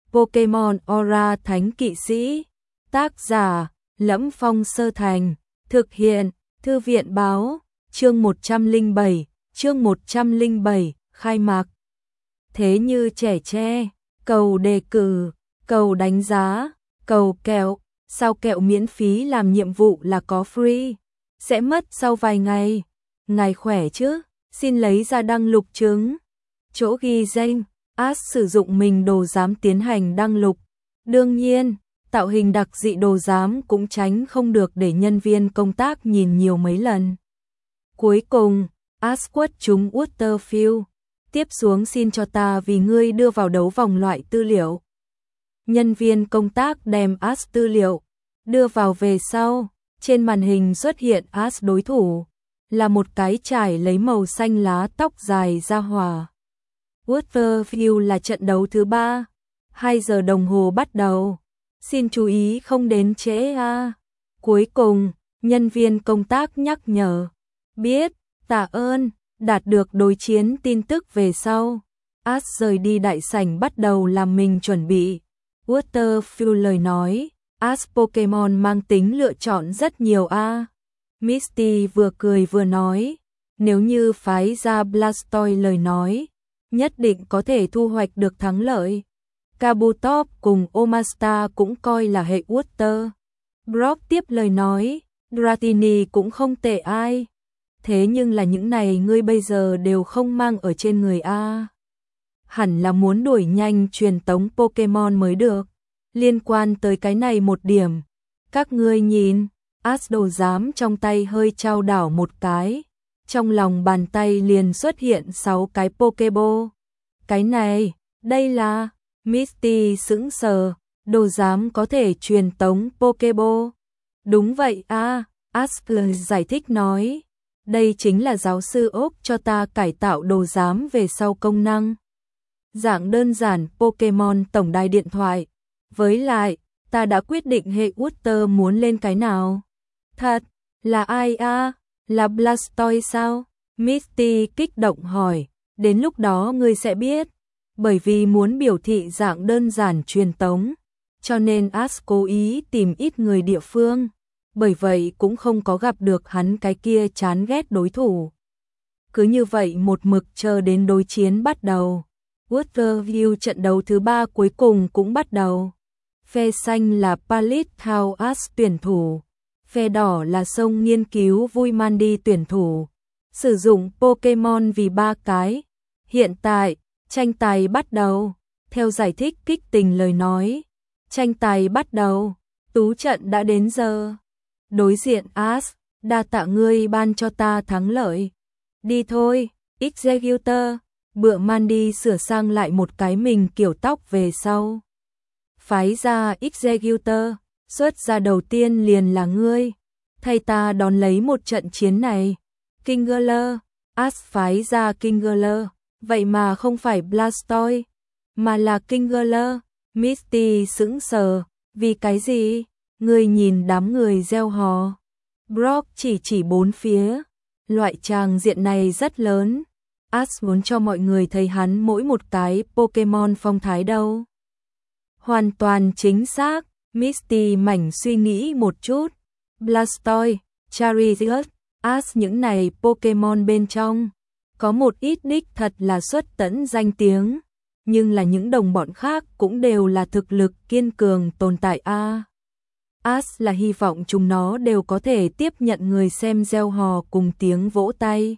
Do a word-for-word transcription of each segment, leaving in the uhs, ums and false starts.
Pokemon Aura Thánh Kỵ Sĩ. Tác giả: Lẫm Phong Sơ Thành. Thực hiện: Thư viện báo. Chương một trăm lẻ bảy, chương một trăm lẻ bảy, khai mạc. Thế như trẻ tre, cầu đề cử, cầu đánh giá, cầu kẹo, sao kẹo miễn phí làm nhiệm vụ là có free, sẽ mất sau vài ngày. Ngài khỏe chứ? Xin lấy ra đăng lục chứng. Chỗ ghi danh, Ash sử dụng mình đồ giám tiến hành đăng lục. Đương nhiên, tạo hình đặc dị đồ giám cũng tránh không được để nhân viên công tác nhìn nhiều mấy lần. Cuối cùng, Ash quất trúng Waterfield. Tiếp xuống xin cho ta vì ngươi đưa vào đấu vòng loại tư liệu. Nhân viên công tác đem Ash tư liệu đưa vào về sau, trên màn hình xuất hiện Ash đối thủ, là một cái trải lấy màu xanh lá tóc dài ra hỏa. Waterfield là trận đấu thứ ba, hai giờ đồng hồ bắt đầu. Xin chú ý không đến trễ a. À. Cuối cùng, nhân viên công tác nhắc nhở. Biết, tạ ơn. Đạt được đối chiến tin tức về sau, Ash rời đi đại sảnh bắt đầu làm mình chuẩn bị. Waterfield lời nói, Ash Pokemon mang tính lựa chọn rất nhiều a. À. Misty vừa cười vừa nói, nếu như phái ra Blastoise lời nói, nhất định có thể thu hoạch được thắng lợi. Kabutops cùng Omastar cũng coi là hệ Water. Brock tiếp lời nói, Dratini cũng không tệ ai. Thế nhưng là những này ngươi bây giờ đều không mang ở trên người a. Hẳn là muốn đuổi nhanh truyền tống Pokemon mới được. Liên quan tới cái này một điểm, các ngươi nhìn, Ash đồ giám trong tay hơi trao đảo một cái, trong lòng bàn tay liền xuất hiện sáu cái Pokeball. Cái này, đây là Misty sững sờ, đồ giám có thể truyền tống Pokeball. Đúng vậy a, Ash giải thích nói. Đây chính là giáo sư Oak cho ta cải tạo đồ giám về sau công năng. Dạng đơn giản Pokemon tổng đài điện thoại. Với lại, ta đã quyết định hệ Water muốn lên cái nào. Thật, là ai a? À? Là Blastoise sao? Misty kích động hỏi. Đến lúc đó ngươi sẽ biết. Bởi vì muốn biểu thị dạng đơn giản truyền tống, cho nên Ash cố ý tìm ít người địa phương. Bởi vậy cũng không có gặp được hắn cái kia chán ghét đối thủ. Cứ như vậy một mực chờ đến đối chiến bắt đầu. Waterview trận đấu thứ ba cuối cùng cũng bắt đầu. Phe xanh là Pallet House Ash tuyển thủ. Phe đỏ là sông nghiên cứu vui Mandy tuyển thủ. Sử dụng Pokemon vì ba cái. Hiện tại, tranh tài bắt đầu. Theo giải thích kích tình lời nói. Tranh tài bắt đầu. Tú trận đã đến giờ. Đối diện Ash, đa tạ ngươi ban cho ta thắng lợi. Đi thôi, Executor. Bựa Mandy sửa sang lại một cái mình kiểu tóc về sau. Phái ra Executor, xuất ra đầu tiên liền là ngươi. Thay ta đón lấy một trận chiến này. Kingler, Ash phái ra Kingler, vậy mà không phải Blastoise, mà là Kingler. Misty sững sờ, vì cái gì? Ngươi nhìn đám người reo hò. Brock chỉ chỉ bốn phía. Loại tràng diện này rất lớn. Ash muốn cho mọi người thấy hắn mỗi một cái Pokemon phong thái đâu. Hoàn toàn chính xác. Misty mảnh suy nghĩ một chút. Blastoise, Charizard, Ash những này Pokemon bên trong. Có một ít đích thật là xuất tẫn danh tiếng. Nhưng là những đồng bọn khác cũng đều là thực lực kiên cường tồn tại a. Ash là hy vọng chúng nó đều có thể tiếp nhận người xem reo hò cùng tiếng vỗ tay.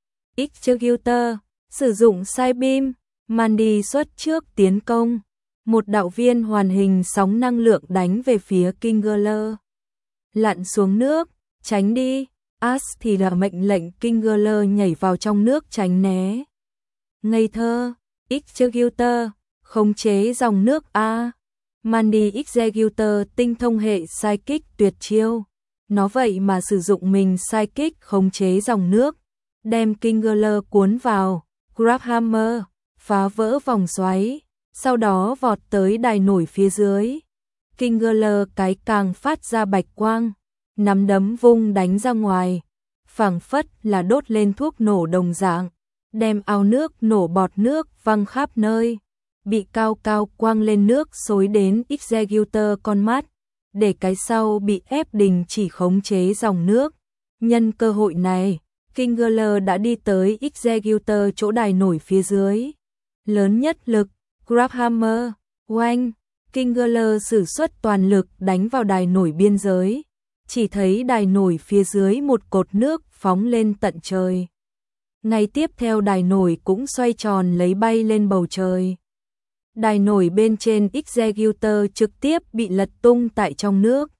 Executor, sử dụng Psybeam, Mandy xuất trước tiến công. Một đạo viên hoàn hình sóng năng lượng đánh về phía Kingler. Lặn xuống nước, tránh đi. Ash thì là mệnh lệnh Kingler nhảy vào trong nước tránh né. Ngây thơ, Executor, khống chế dòng nước a. Mandy Executor tinh thông hệ Psychic tuyệt chiêu. Nó vậy mà sử dụng mình Psychic khống chế dòng nước, đem Kingler cuốn vào, Grabhammer, phá vỡ vòng xoáy, sau đó vọt tới đài nổi phía dưới. Kingler cái càng phát ra bạch quang, nắm đấm vung đánh ra ngoài, phảng phất là đốt lên thuốc nổ đồng dạng, đem ao nước nổ bọt nước văng khắp nơi. bị cao cao quăng lên nước xối đến Executor con mắt, để cái sau bị ép đình chỉ khống chế dòng nước. Nhân cơ hội này, Kingler đã đi tới Executor chỗ đài nổi phía dưới. Lớn nhất lực, Grabhammer, oanh, Kingler sử xuất toàn lực đánh vào đài nổi biên giới. Chỉ thấy đài nổi phía dưới một cột nước phóng lên tận trời. Ngay tiếp theo đài nổi cũng xoay tròn lấy bay lên bầu trời. Đài nổi bên trên Executor trực tiếp bị lật tung tại trong nước.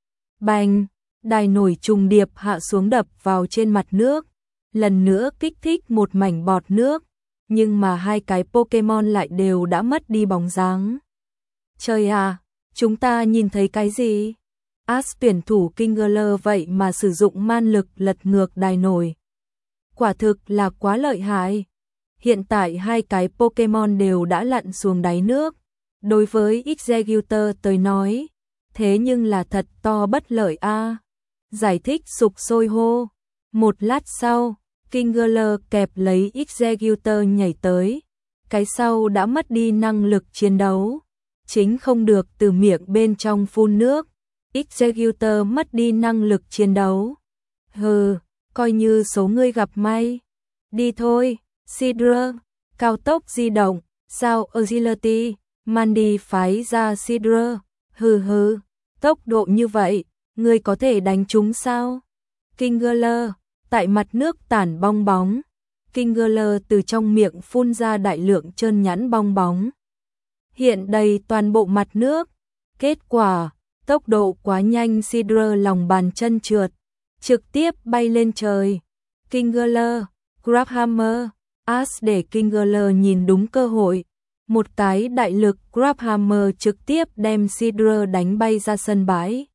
Bành, đài nổi trùng điệp hạ xuống đập vào trên mặt nước, lần nữa kích thích một mảnh bọt nước, nhưng mà hai cái Pokemon lại đều đã mất đi bóng dáng. Trời à, chúng ta nhìn thấy cái gì? Ash tuyển thủ Kingler vậy mà sử dụng man lực lật ngược đài nổi. Quả thực là quá lợi hại. Hiện tại hai cái Pokemon đều đã lặn xuống đáy nước. Đối với Executor tới nói, thế nhưng là thật to bất lợi a. Giải thích sục sôi hô. Một lát sau, Kingler kẹp lấy Executor nhảy tới. Cái sau đã mất đi năng lực chiến đấu. Chính không được từ miệng bên trong phun nước. Executor mất đi năng lực chiến đấu. Hừ, coi như số ngươi gặp may. Đi thôi, Sidra, cao tốc di động, sao Agility, Mandy phái ra Sidra, hừ hừ, tốc độ như vậy, ngươi có thể đánh chúng sao? Kingler, tại mặt nước tản bong bóng. Kingler từ trong miệng phun ra đại lượng trơn nhẵn bong bóng. Hiện đầy toàn bộ mặt nước. Kết quả, tốc độ quá nhanh, Sidra lòng bàn chân trượt, trực tiếp bay lên trời. Kingler, Grabhammer, Ash để Kingler nhìn đúng cơ hội. Một cái đại lực Grabhammer trực tiếp đem Sidra đánh bay ra sân bãi.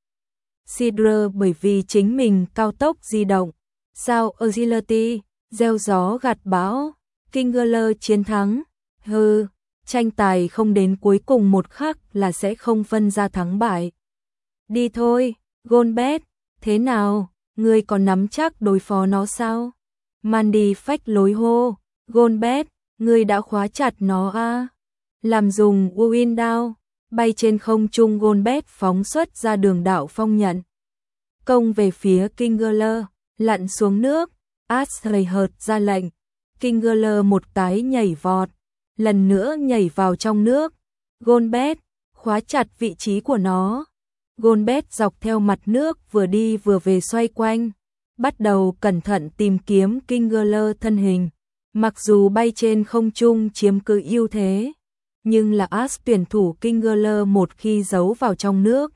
Sidra bởi vì chính mình cao tốc di động, sao Agility, gieo gió gặt bão, Kingler chiến thắng. Hừ, tranh tài không đến cuối cùng một khắc là sẽ không phân ra thắng bại. Đi thôi, Golbat, thế nào, ngươi còn nắm chắc đối phó nó sao? Mandy phách lối hô, Golbat, ngươi đã khóa chặt nó a. Làm dùng Wind Down, bay trên không trung, Golbat phóng xuất ra đường đạo phong nhận. Công về phía Kingler, lặn xuống nước, Ash hời hợt ra lệnh. Kingler một cái nhảy vọt, lần nữa nhảy vào trong nước. Golbat, khóa chặt vị trí của nó. Golbat dọc theo mặt nước vừa đi vừa về xoay quanh, bắt đầu cẩn thận tìm kiếm Kingler thân hình. Mặc dù bay trên không trung chiếm cứ ưu thế, nhưng là Ash tuyển thủ Kingler một khi giấu vào trong nước,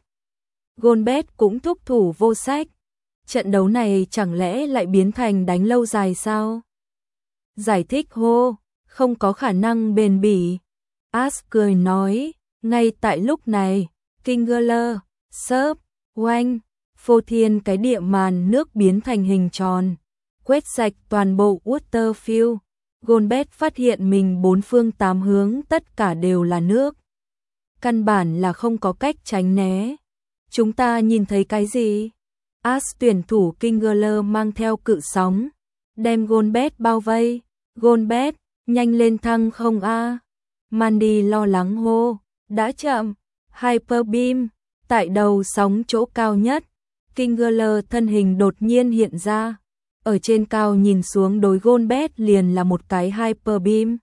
Golbat cũng thúc thủ vô sách. Trận đấu này chẳng lẽ lại biến thành đánh lâu dài sao? Giải thích hô, không có khả năng bền bỉ. Ash cười nói, ngay tại lúc này, Kingler, sớp, oanh, phô thiên cái địa màn nước biến thành hình tròn, quét sạch toàn bộ Waterfield. Golbat phát hiện mình bốn phương tám hướng tất cả đều là nước. Căn bản là không có cách tránh né. Chúng ta nhìn thấy cái gì? Ash tuyển thủ Kingler mang theo cự sóng, đem Golbat bao vây. Golbat, nhanh lên thăng không a. Mandy lo lắng hô, đã chậm. Hyper Beam, tại đầu sóng chỗ cao nhất, Kingler thân hình đột nhiên hiện ra. Ở trên cao nhìn xuống đối Golbat liền là một cái Hyper Beam.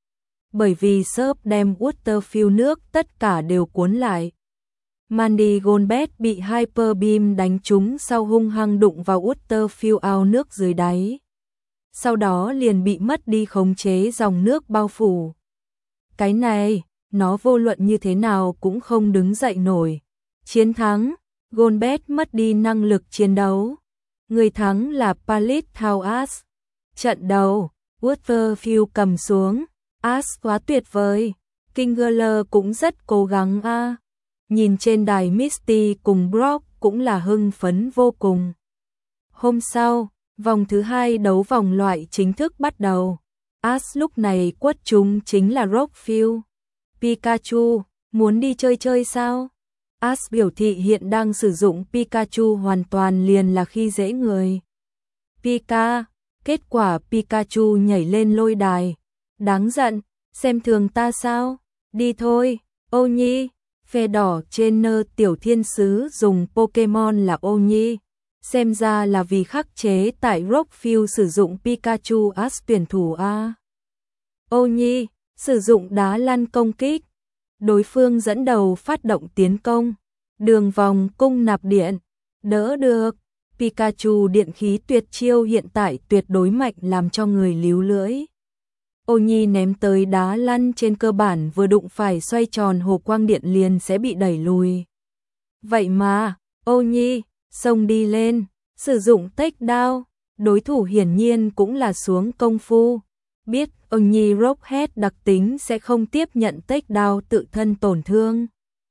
Bởi vì Surf đem Waterfield nước tất cả đều cuốn lại. Mandy Golbat bị Hyper Beam đánh trúng sau hung hăng đụng vào Waterfield ao nước dưới đáy. Sau đó liền bị mất đi khống chế dòng nước bao phủ. Cái này, nó vô luận như thế nào cũng không đứng dậy nổi. Chiến thắng, Golbat mất đi năng lực chiến đấu. Người thắng là Paleothao Ash. Trận đầu, Waterfield cầm xuống. Ash quá tuyệt vời. Kingler cũng rất cố gắng a. À. Nhìn trên đài Misty cùng Brock cũng là hưng phấn vô cùng. Hôm sau, vòng thứ hai đấu vòng loại chính thức bắt đầu. Ash lúc này quất chúng chính là Rockfield. Pikachu, muốn đi chơi chơi sao? Ash biểu thị hiện đang sử dụng Pikachu hoàn toàn liền là khi dễ người. Pika, kết quả Pikachu nhảy lên lôi đài. Đáng giận, xem thường ta sao? Đi thôi, Ô Nhi. Phe đỏ trên nơ tiểu thiên sứ dùng Pokemon là Ô Nhi. Xem ra là vì khắc chế tại Rockfield sử dụng Pikachu as tuyển thủ A. Ô Nhi, sử dụng đá lăn công kích. Đối phương dẫn đầu phát động tiến công. Đường vòng cung nạp điện. Đỡ được. Pikachu điện khí tuyệt chiêu hiện tại tuyệt đối mạnh làm cho người líu lưỡi. Ô Nhi ném tới đá lăn trên cơ bản vừa đụng phải xoay tròn hồ quang điện liền sẽ bị đẩy lùi. Vậy mà, Ô Nhi, xông đi lên, sử dụng takedown, đối thủ hiển nhiên cũng là xuống công phu. Biết Ô Nhi Rockhead đặc tính sẽ không tiếp nhận takedown tự thân tổn thương.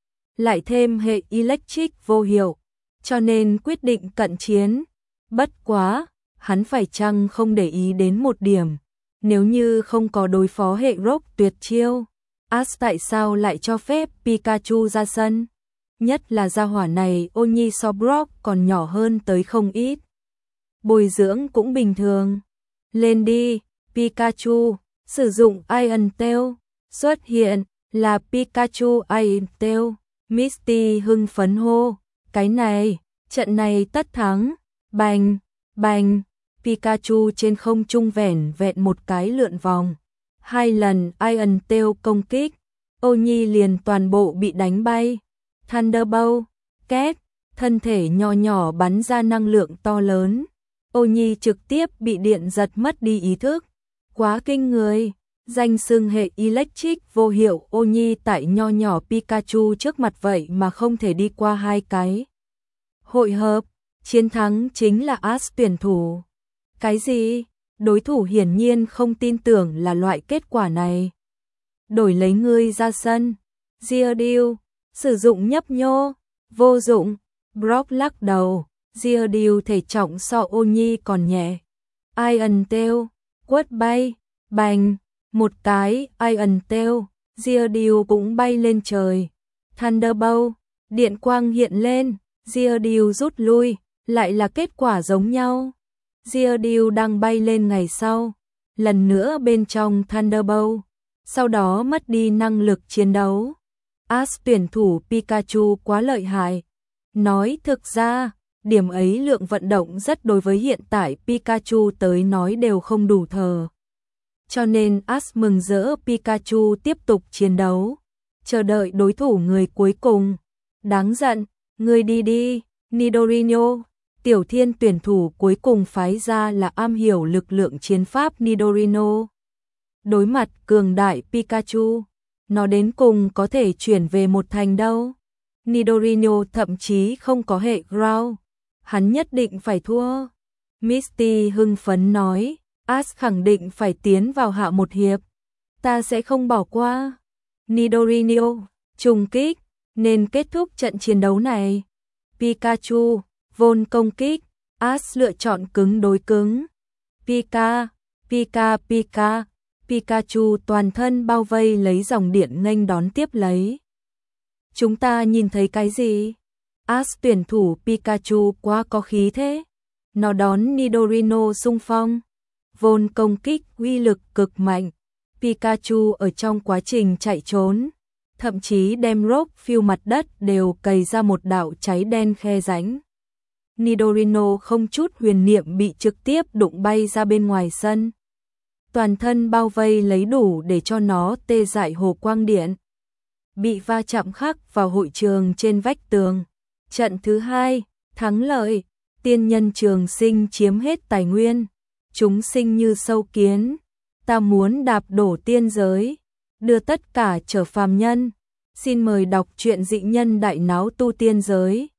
Lại thêm hệ electric vô hiệu, cho nên quyết định cận chiến. Bất quá, hắn phải chăng không để ý đến một điểm. Nếu như không có đối phó hệ rock tuyệt chiêu, Ash tại sao lại cho phép Pikachu ra sân? Nhất là gia hỏa này Ô Nhi so Brock còn nhỏ hơn tới không ít. Bồi dưỡng cũng bình thường. Lên đi, Pikachu, sử dụng Iron Tail. Xuất hiện là Pikachu Iron Tail. Misty hưng phấn hô. Cái này, trận này tất thắng. Bành, bành. Pikachu trên không trung vẻn vẹn một cái lượn vòng. Hai lần Iron Tail công kích. Ô Nhi liền toàn bộ bị đánh bay. Thunderbolt, két, thân thể nho nhỏ bắn ra năng lượng to lớn. Ô Nhi trực tiếp bị điện giật mất đi ý thức. Quá kinh người. Danh xưng hệ electric vô hiệu Ô Nhi tại nho nhỏ Pikachu trước mặt vậy mà không thể đi qua hai cái. Hội hợp, chiến thắng chính là Ash tuyển thủ. Cái gì? Đối thủ hiển nhiên không tin tưởng là loại kết quả này. Đổi lấy ngươi ra sân. Geodude, sử dụng nhấp nhô, vô dụng. Brock lắc đầu. Geodude thể trọng so Ô Nhi còn nhẹ. Iron Tail, quất bay, bành, một cái Iron Tail, Geodude cũng bay lên trời. Thunderbolt, điện quang hiện lên, Geodude rút lui, lại là kết quả giống nhau. Geodude đang bay lên ngày sau, lần nữa bên trong Thunderbolt, sau đó mất đi năng lực chiến đấu. Ash tuyển thủ Pikachu quá lợi hại. Nói thực ra, điểm ấy lượng vận động rất đối với hiện tại Pikachu tới nói đều không đủ thờ. Cho nên Ash mừng rỡ Pikachu tiếp tục chiến đấu, chờ đợi đối thủ người cuối cùng. Đáng giận, người đi đi, Nidorino. Tiểu thiên tuyển thủ cuối cùng phái ra là am hiểu lực lượng chiến pháp Nidorino. Đối mặt cường đại Pikachu, nó đến cùng có thể chuyển về một thành đâu. Nidorino thậm chí không có hệ ground, hắn nhất định phải thua. Misty hưng phấn nói, Ash khẳng định phải tiến vào hạ một hiệp. Ta sẽ không bỏ qua. Nidorino, trùng kích, nên kết thúc trận chiến đấu này. Pikachu, vốn công kích, Ash lựa chọn cứng đối cứng. Pika, Pika Pika, Pikachu toàn thân bao vây lấy dòng điện nghênh đón tiếp lấy. Chúng ta nhìn thấy cái gì? Ash tuyển thủ Pikachu quá có khí thế. Nó đón Nidorino xung phong. Vốn công kích uy lực cực mạnh. Pikachu ở trong quá trình chạy trốn, thậm chí đem Rockfield mặt đất đều cày ra một đạo cháy đen khe rãnh. Nidorino không chút huyền niệm bị trực tiếp đụng bay ra bên ngoài sân. Toàn thân bao vây lấy đủ để cho nó tê dại hồ quang điện. Bị va chạm khắc vào hội trường trên vách tường. Trận thứ hai, thắng lợi, tiên nhân trường sinh chiếm hết tài nguyên. Chúng sinh như sâu kiến. Ta muốn đạp đổ tiên giới, đưa tất cả trở phàm nhân. Xin mời đọc truyện dị nhân đại náo tu tiên giới.